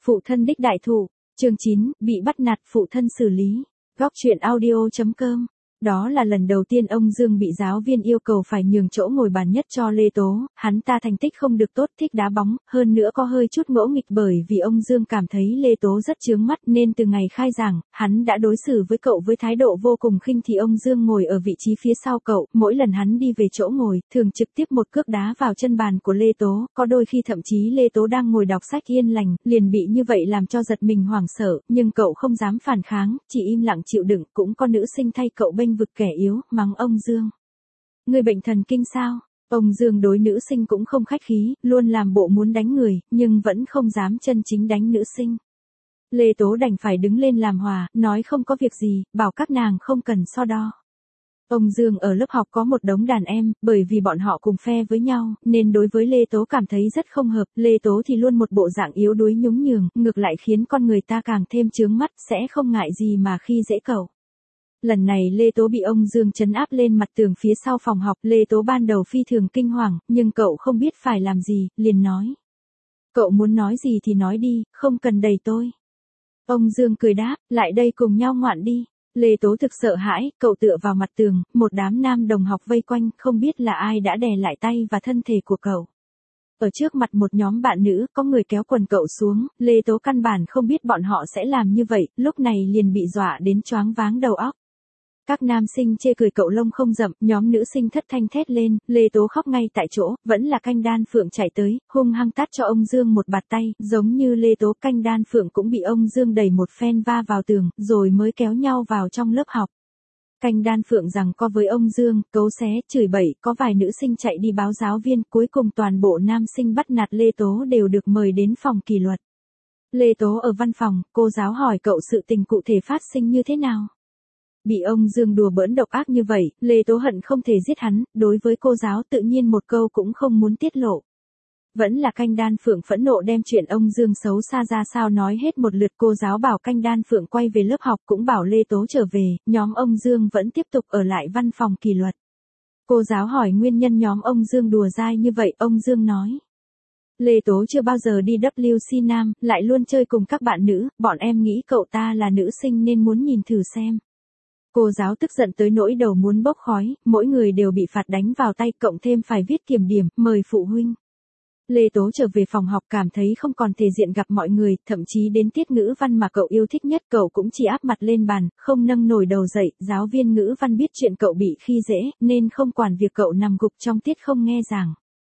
Phụ thân đích đại thụ, chương 9, bị bắt nạt phụ thân xử lý. Góc truyện audio.com. Đó là lần đầu tiên ông Dương bị giáo viên yêu cầu phải nhường chỗ ngồi bàn nhất cho Lê Tố, hắn ta thành tích không được tốt, thích đá bóng, hơn nữa có hơi chút ngỗ nghịch bởi vì ông Dương cảm thấy Lê Tố rất chướng mắt nên từ ngày khai giảng, hắn đã đối xử với cậu với thái độ vô cùng khinh thị. Ông Dương ngồi ở vị trí phía sau cậu, mỗi lần hắn đi về chỗ ngồi, thường trực tiếp một cước đá vào chân bàn của Lê Tố, có đôi khi thậm chí Lê Tố đang ngồi đọc sách yên lành, liền bị như vậy làm cho giật mình hoảng sợ, nhưng cậu không dám phản kháng, chỉ im lặng chịu đựng. Cũng có nữ sinh thay cậu bênh vực kẻ yếu, mắng ông Dương. Người bệnh thần kinh sao? Ông Dương đối nữ sinh cũng không khách khí, luôn làm bộ muốn đánh người, nhưng vẫn không dám chân chính đánh nữ sinh. Lê Tố đành phải đứng lên làm hòa, nói không có việc gì, bảo các nàng không cần so đo. Ông Dương ở lớp học có một đống đàn em, bởi vì bọn họ cùng phe với nhau, nên đối với Lê Tố cảm thấy rất không hợp. Lê Tố thì luôn một bộ dạng yếu đuối nhún nhường, ngược lại khiến con người ta càng thêm chướng mắt, sẽ không ngại gì mà khi dễ cậu. Lần này Lê Tố bị ông Dương trấn áp lên mặt tường phía sau phòng học. Lê Tố ban đầu phi thường kinh hoàng, nhưng cậu không biết phải làm gì, liền nói. Cậu muốn nói gì thì nói đi, không cần đẩy tôi. Ông Dương cười đáp, lại đây cùng nhau ngoạn đi. Lê Tố thực sợ hãi, cậu tựa vào mặt tường, một đám nam đồng học vây quanh, không biết là ai đã đè lại tay và thân thể của cậu. Ở trước mặt một nhóm bạn nữ, có người kéo quần cậu xuống, Lê Tố căn bản không biết bọn họ sẽ làm như vậy, lúc này liền bị dọa đến choáng váng đầu óc. Các nam sinh chê cười cậu lông không rậm, nhóm nữ sinh thất thanh thét lên, Lê Tố khóc ngay tại chỗ, vẫn là Canh Đan Phượng chạy tới, hung hăng tát cho ông Dương một bạt tay, giống như Lê Tố. Canh Đan Phượng cũng bị ông Dương đẩy một phen va vào tường, rồi mới kéo nhau vào trong lớp học. Canh Đan Phượng giằng co với ông Dương, cấu xé, chửi bậy, có vài nữ sinh chạy đi báo giáo viên, cuối cùng toàn bộ nam sinh bắt nạt Lê Tố đều được mời đến phòng kỷ luật. Lê Tố ở văn phòng, cô giáo hỏi cậu sự tình cụ thể phát sinh như thế nào. Bị ông Dương đùa bỡn độc ác như vậy, Lê Tố hận không thể giết hắn, đối với cô giáo tự nhiên một câu cũng không muốn tiết lộ. Vẫn là Canh Đan Phượng phẫn nộ đem chuyện ông Dương xấu xa ra sao nói hết một lượt. Cô giáo bảo Canh Đan Phượng quay về lớp học, cũng bảo Lê Tố trở về, nhóm ông Dương vẫn tiếp tục ở lại văn phòng kỷ luật. Cô giáo hỏi nguyên nhân nhóm ông Dương đùa dai như vậy, ông Dương nói. Lê Tố chưa bao giờ đi WC nam, lại luôn chơi cùng các bạn nữ, bọn em nghĩ cậu ta là nữ sinh nên muốn nhìn thử xem. Cô giáo tức giận tới nỗi đầu muốn bốc khói, mỗi người đều bị phạt đánh vào tay, cộng thêm phải viết kiểm điểm, mời phụ huynh. Lê Tố trở về phòng học cảm thấy không còn thể diện gặp mọi người, thậm chí đến tiết ngữ văn mà cậu yêu thích nhất cậu cũng chỉ áp mặt lên bàn, không nâng nổi đầu dậy. Giáo viên ngữ văn biết chuyện cậu bị khi dễ, nên không quản việc cậu nằm gục trong tiết không nghe giảng.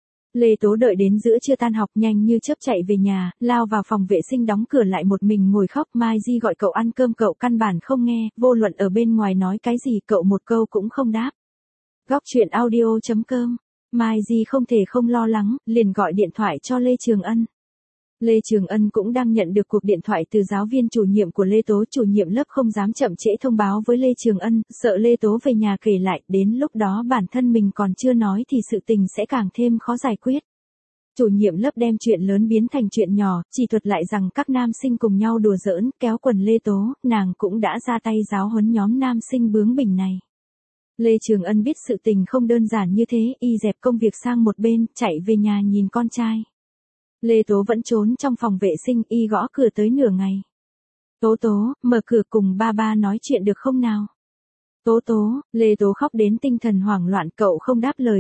Lê Tố đợi đến giữa trưa tan học nhanh như chớp chạy về nhà, lao vào phòng vệ sinh đóng cửa lại một mình ngồi khóc. Mai Di gọi cậu ăn cơm cậu căn bản không nghe, vô luận ở bên ngoài nói cái gì cậu một câu cũng không đáp. Góc truyện audio.com. Mai Di không thể không lo lắng, liền gọi điện thoại cho Lê Trường Ân. Lê Trường Ân cũng đang nhận được cuộc điện thoại từ giáo viên chủ nhiệm của Lê Tố. Chủ nhiệm lớp không dám chậm trễ thông báo với Lê Trường Ân, sợ Lê Tố về nhà kể lại, đến lúc đó bản thân mình còn chưa nói thì sự tình sẽ càng thêm khó giải quyết. Chủ nhiệm lớp đem chuyện lớn biến thành chuyện nhỏ, chỉ thuật lại rằng các nam sinh cùng nhau đùa giỡn, kéo quần Lê Tố, nàng cũng đã ra tay giáo huấn nhóm nam sinh bướng bỉnh này. Lê Trường Ân biết sự tình không đơn giản như thế, y dẹp công việc sang một bên, chạy về nhà nhìn con trai. Lê Tố vẫn trốn trong phòng vệ sinh, y gõ cửa tới nửa ngày. Tố Tố, mở cửa cùng ba ba nói chuyện được không nào? Tố Tố, Lê Tố khóc đến tinh thần hoảng loạn, cậu không đáp lời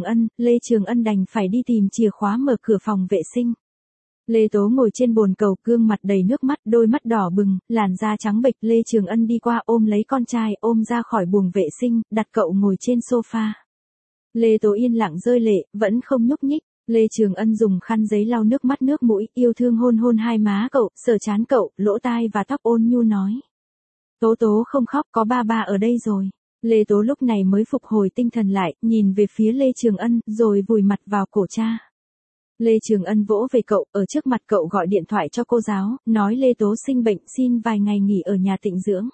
Lê Trường Ân đành phải đi tìm chìa khóa mở cửa phòng vệ sinh. Lê Tố ngồi trên bồn cầu, gương mặt đầy nước mắt, đôi mắt đỏ bừng, làn da trắng bệch. Lê Trường Ân đi qua ôm lấy con trai, ôm ra khỏi buồng vệ sinh, đặt cậu ngồi trên sofa. Lê Tố yên lặng rơi lệ, vẫn không nhúc nhích. Lê Trường Ân dùng khăn giấy lau nước mắt nước mũi, yêu thương hôn hôn hai má cậu, sờ trán cậu, lỗ tai và tóc, ôn nhu nói. Tố Tố không khóc, có ba ba ở đây rồi. Lê Tố lúc này mới phục hồi tinh thần lại, nhìn về phía Lê Trường Ân, rồi vùi mặt vào cổ cha. Lê Trường Ân vỗ về cậu, ở trước mặt cậu gọi điện thoại cho cô giáo, nói Lê Tố sinh bệnh, xin vài ngày nghỉ ở nhà tịnh dưỡng.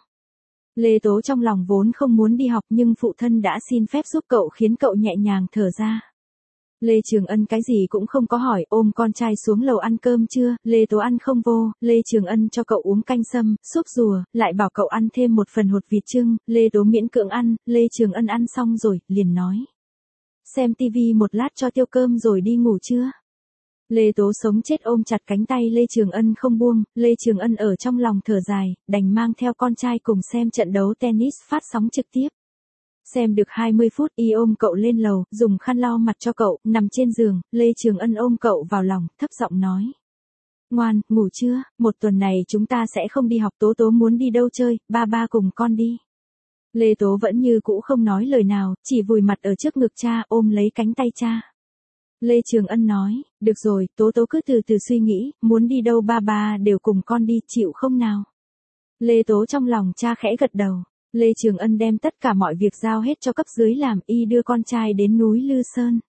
Lê Tố trong lòng vốn không muốn đi học, nhưng phụ thân đã xin phép giúp cậu khiến cậu nhẹ nhàng thở ra. Lê Trường Ân cái gì cũng không có hỏi, ôm con trai xuống lầu ăn cơm trưa. Lê Tố ăn không vô, Lê Trường Ân cho cậu uống canh sâm, súp rùa, lại bảo cậu ăn thêm một phần hột vịt chưng. Lê Tố miễn cưỡng ăn, Lê Trường Ân ăn xong rồi, liền nói. Xem tivi một lát cho tiêu cơm rồi đi ngủ chưa? Lê Tố sống chết ôm chặt cánh tay Lê Trường Ân không buông, Lê Trường Ân ở trong lòng thở dài, đành mang theo con trai cùng xem trận đấu tennis phát sóng trực tiếp. Xem được 20 phút y ôm cậu lên lầu, dùng khăn lau mặt cho cậu, nằm trên giường, Lê Trường Ân ôm cậu vào lòng, thấp giọng nói. Ngoan, ngủ chưa, một tuần này chúng ta sẽ không đi học, Tố Tố muốn đi đâu chơi, ba cùng con đi. Lê Tố vẫn như cũ không nói lời nào, chỉ vùi mặt ở trước ngực cha ôm lấy cánh tay cha. Lê Trường Ân nói, được rồi, Tố Tố cứ từ từ suy nghĩ, muốn đi đâu ba đều cùng con đi, chịu không nào? Lê Tố trong lòng cha khẽ gật đầu. Lê Trường Ân đem tất cả mọi việc giao hết cho cấp dưới làm, y đưa con trai đến núi Lư Sơn.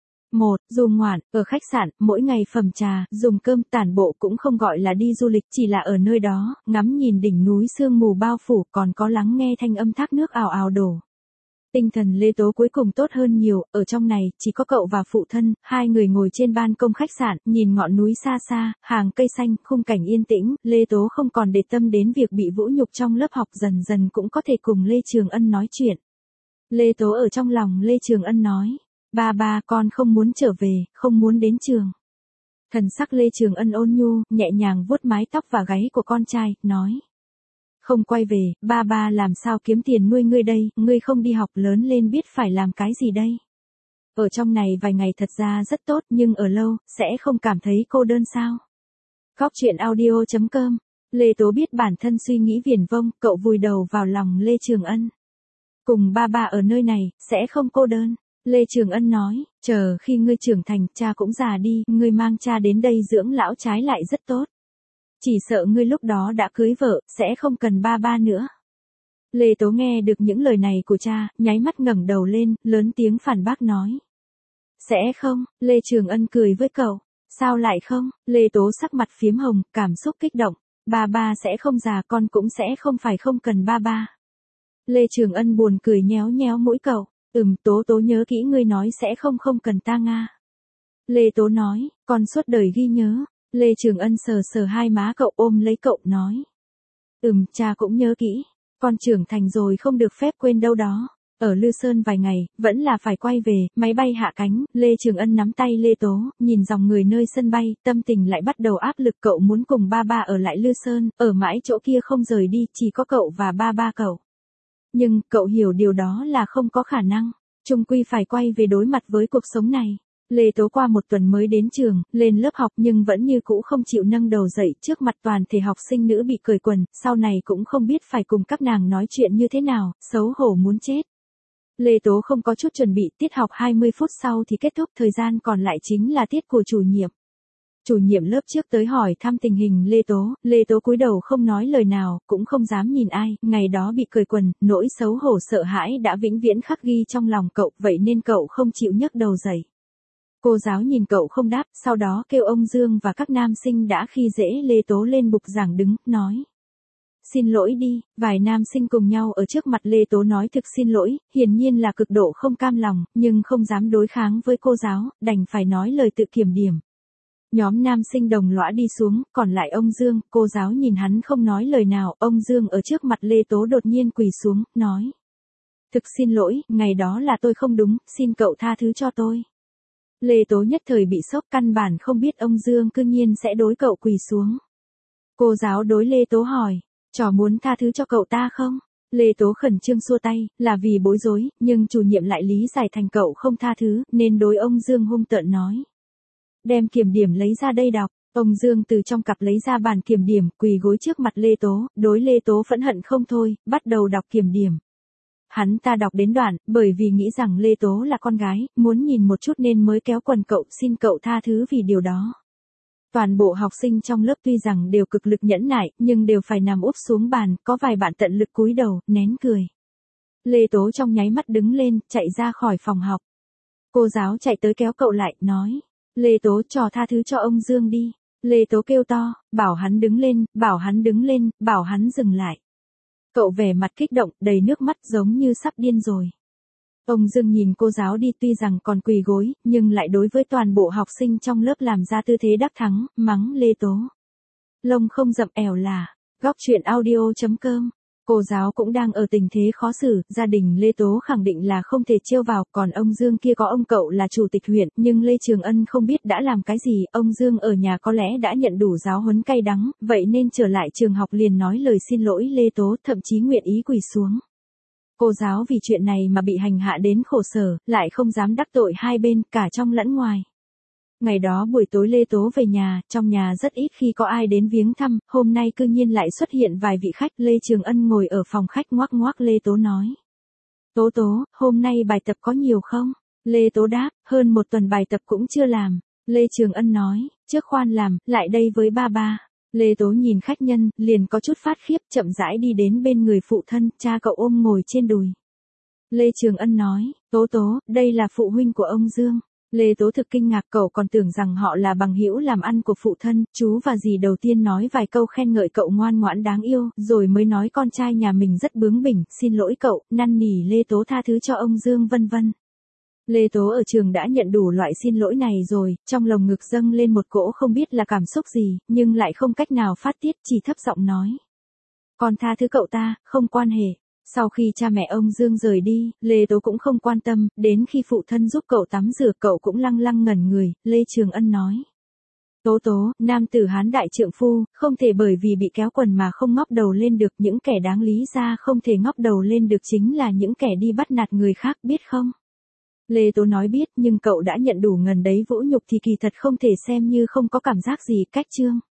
Dù ngoạn, ở khách sạn, mỗi ngày phẩm trà, dùng cơm, tản bộ cũng không gọi là đi du lịch, chỉ là ở nơi đó, ngắm nhìn đỉnh núi sương mù bao phủ, còn có lắng nghe thanh âm thác nước ào ào đổ. Tinh thần Lê Tố cuối cùng tốt hơn nhiều, ở trong này, chỉ có cậu và phụ thân, hai người ngồi trên ban công khách sạn, nhìn ngọn núi xa xa, hàng cây xanh, khung cảnh yên tĩnh, Lê Tố không còn để tâm đến việc bị vũ nhục trong lớp học, dần dần cũng có thể cùng Lê Trường Ân nói chuyện. Lê Tố ở trong lòng Lê Trường Ân nói, ba con không muốn trở về, không muốn đến trường. Thần sắc Lê Trường Ân ôn nhu, nhẹ nhàng vuốt mái tóc và gáy của con trai, nói. Không quay về, ba làm sao kiếm tiền nuôi ngươi đây, ngươi không đi học lớn lên biết phải làm cái gì đây. Ở trong này vài ngày thật ra rất tốt nhưng ở lâu, sẽ không cảm thấy cô đơn sao. Góc truyện audio.com, Lê Tố biết bản thân suy nghĩ viển vông, cậu vùi đầu vào lòng Lê Trường Ân. Cùng ba ở nơi này, sẽ không cô đơn. Lê Trường Ân nói, chờ khi ngươi trưởng thành, cha cũng già đi, ngươi mang cha đến đây dưỡng lão trái lại rất tốt. Chỉ sợ ngươi lúc đó đã cưới vợ, sẽ không cần ba nữa. Lê Tố nghe được những lời này của cha, nháy mắt ngẩng đầu lên, lớn tiếng phản bác nói. Sẽ không, Lê Trường Ân cười với cậu. Sao lại không? Lê Tố sắc mặt phiếm hồng, cảm xúc kích động. Ba sẽ không già, con cũng sẽ không cần ba. Lê Trường Ân buồn cười nhéo nhéo mũi cậu. Tố nhớ kỹ ngươi nói sẽ không cần ta Nga. Lê Tố nói, con suốt đời ghi nhớ. Lê Trường Ân sờ hai má cậu ôm lấy cậu nói. Cha cũng nhớ kỹ. Con trưởng thành rồi không được phép quên đâu đó. Ở Lư Sơn vài ngày, vẫn là phải quay về, máy bay hạ cánh, Lê Trường Ân nắm tay Lê Tố, nhìn dòng người nơi sân bay, tâm tình lại bắt đầu áp lực cậu muốn cùng ba ở lại Lư Sơn, ở mãi chỗ kia không rời đi, chỉ có cậu và ba cậu. Nhưng, cậu hiểu điều đó là không có khả năng, chung quy phải quay về đối mặt với cuộc sống này. Lê Tố qua một tuần mới đến trường, lên lớp học nhưng vẫn như cũ không chịu nâng đầu dậy trước mặt toàn thể học sinh nữ bị cởi quần, sau này cũng không biết phải cùng các nàng nói chuyện như thế nào, xấu hổ muốn chết. Lê Tố không có chút chuẩn bị, tiết học 20 phút sau thì kết thúc, thời gian còn lại chính là tiết của chủ nhiệm. Chủ nhiệm lớp trước tới hỏi thăm tình hình Lê Tố cúi đầu không nói lời nào, cũng không dám nhìn ai, ngày đó bị cởi quần, nỗi xấu hổ sợ hãi đã vĩnh viễn khắc ghi trong lòng cậu, vậy nên cậu không chịu nhấc đầu dậy. Cô giáo nhìn cậu không đáp, sau đó kêu ông Dương và các nam sinh đã khi dễ Lê Tố lên bục giảng đứng, nói. Xin lỗi đi, vài nam sinh cùng nhau ở trước mặt Lê Tố nói thực xin lỗi, hiển nhiên là cực độ không cam lòng, nhưng không dám đối kháng với cô giáo, đành phải nói lời tự kiểm điểm. Nhóm nam sinh đồng lõa đi xuống, còn lại ông Dương, cô giáo nhìn hắn không nói lời nào, ông Dương ở trước mặt Lê Tố đột nhiên quỳ xuống, nói. Thực xin lỗi, ngày đó là tôi không đúng, xin cậu tha thứ cho tôi. Lê Tố nhất thời bị sốc, căn bản không biết ông Dương cư nhiên sẽ đối cậu quỳ xuống. Cô giáo đối Lê Tố hỏi, trò muốn tha thứ cho cậu ta không? Lê Tố khẩn trương xua tay, là vì bối rối, nhưng chủ nhiệm lại lý giải thành cậu không tha thứ, nên đối ông Dương hung tợn nói. Đem kiểm điểm lấy ra đây đọc, ông Dương từ trong cặp lấy ra bản kiểm điểm, quỳ gối trước mặt Lê Tố, đối Lê Tố phẫn hận không thôi, bắt đầu đọc kiểm điểm. Hắn ta đọc đến đoạn, bởi vì nghĩ rằng Lê Tố là con gái, muốn nhìn một chút nên mới kéo quần cậu, xin cậu tha thứ vì điều đó. Toàn bộ học sinh trong lớp tuy rằng đều cực lực nhẫn nại, nhưng đều phải nằm úp xuống bàn, có vài bạn tận lực cúi đầu, nén cười. Lê Tố trong nháy mắt đứng lên, chạy ra khỏi phòng học. Cô giáo chạy tới kéo cậu lại, nói. Lê Tố trò tha thứ cho ông Dương đi. Lê Tố kêu to, bảo hắn đứng lên, bảo hắn đứng lên, bảo hắn dừng lại. Cậu vẻ mặt kích động, đầy nước mắt giống như sắp điên rồi. Ông Dương nhìn cô giáo đi tuy rằng còn quỳ gối, nhưng lại đối với toàn bộ học sinh trong lớp làm ra tư thế đắc thắng, mắng Lê Tố. Lông không rậm ẻo là, góc truyện audio.com Cô giáo cũng đang ở tình thế khó xử, gia đình Lê Tố khẳng định là không thể trêu vào, còn ông Dương kia có ông cậu là chủ tịch huyện, nhưng Lê Trường Ân không biết đã làm cái gì, ông Dương ở nhà có lẽ đã nhận đủ giáo huấn cay đắng, vậy nên trở lại trường học liền nói lời xin lỗi Lê Tố, thậm chí nguyện ý quỳ xuống. Cô giáo vì chuyện này mà bị hành hạ đến khổ sở, lại không dám đắc tội hai bên, cả trong lẫn ngoài. Ngày đó buổi tối Lê Tố về nhà, trong nhà rất ít khi có ai đến viếng thăm, hôm nay cư nhiên lại xuất hiện vài vị khách. Lê Trường Ân ngồi ở phòng khách ngoắc ngoắc Lê Tố nói. Tố Tố, hôm nay bài tập có nhiều không? Lê Tố đáp, hơn một tuần bài tập cũng chưa làm. Lê Trường Ân nói, trước khoan làm, lại đây với ba ba. Lê Tố nhìn khách nhân, liền có chút phát khiếp, chậm rãi đi đến bên người phụ thân, cha cậu ôm ngồi trên đùi. Lê Trường Ân nói, Tố Tố, đây là phụ huynh của ông Dương. Lê Tố thực kinh ngạc, cậu còn tưởng rằng họ là bằng hữu làm ăn của phụ thân, chú và dì đầu tiên nói vài câu khen ngợi cậu ngoan ngoãn đáng yêu, rồi mới nói con trai nhà mình rất bướng bỉnh, xin lỗi cậu, năn nỉ Lê Tố tha thứ cho ông Dương vân vân. Lê Tố ở trường đã nhận đủ loại xin lỗi này rồi, trong lồng ngực dâng lên một cỗ không biết là cảm xúc gì, nhưng lại không cách nào phát tiết, chỉ thấp giọng nói. Con tha thứ cậu ta, không quan hệ. Sau khi cha mẹ ông Dương rời đi, Lê Tố cũng không quan tâm, đến khi phụ thân giúp cậu tắm rửa cậu cũng lăng lăng ngẩn người, Lê Trường Ân nói. Tố Tố, nam tử hán đại trượng phu, không thể bởi vì bị kéo quần mà không ngóc đầu lên được, những kẻ đáng lý ra không thể ngóc đầu lên được chính là những kẻ đi bắt nạt người khác, biết không? Lê Tố nói biết, nhưng cậu đã nhận đủ ngần đấy, vũ nhục thì kỳ thật không thể xem như không có cảm giác gì, cách chương.